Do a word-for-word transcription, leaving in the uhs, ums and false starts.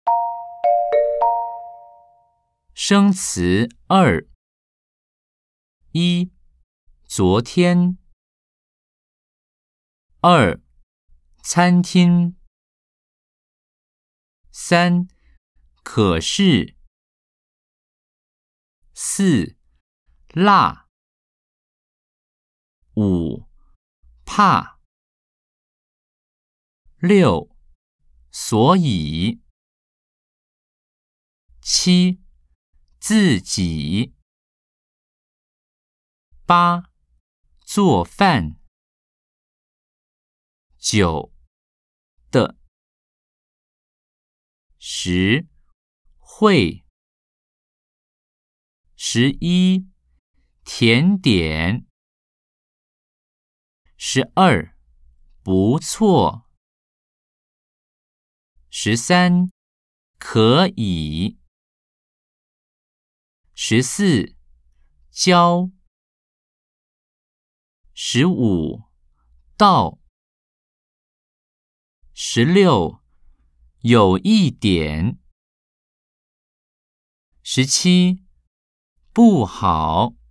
生词二：一、昨天；二、餐厅；三、可是；四、辣；五、怕；六、所以；七、自己；八、做饭；九、的；十、会；十一、甜点；十二、不错；十三、可以；十四、教；十五、到；十六、有一点；十七、不好；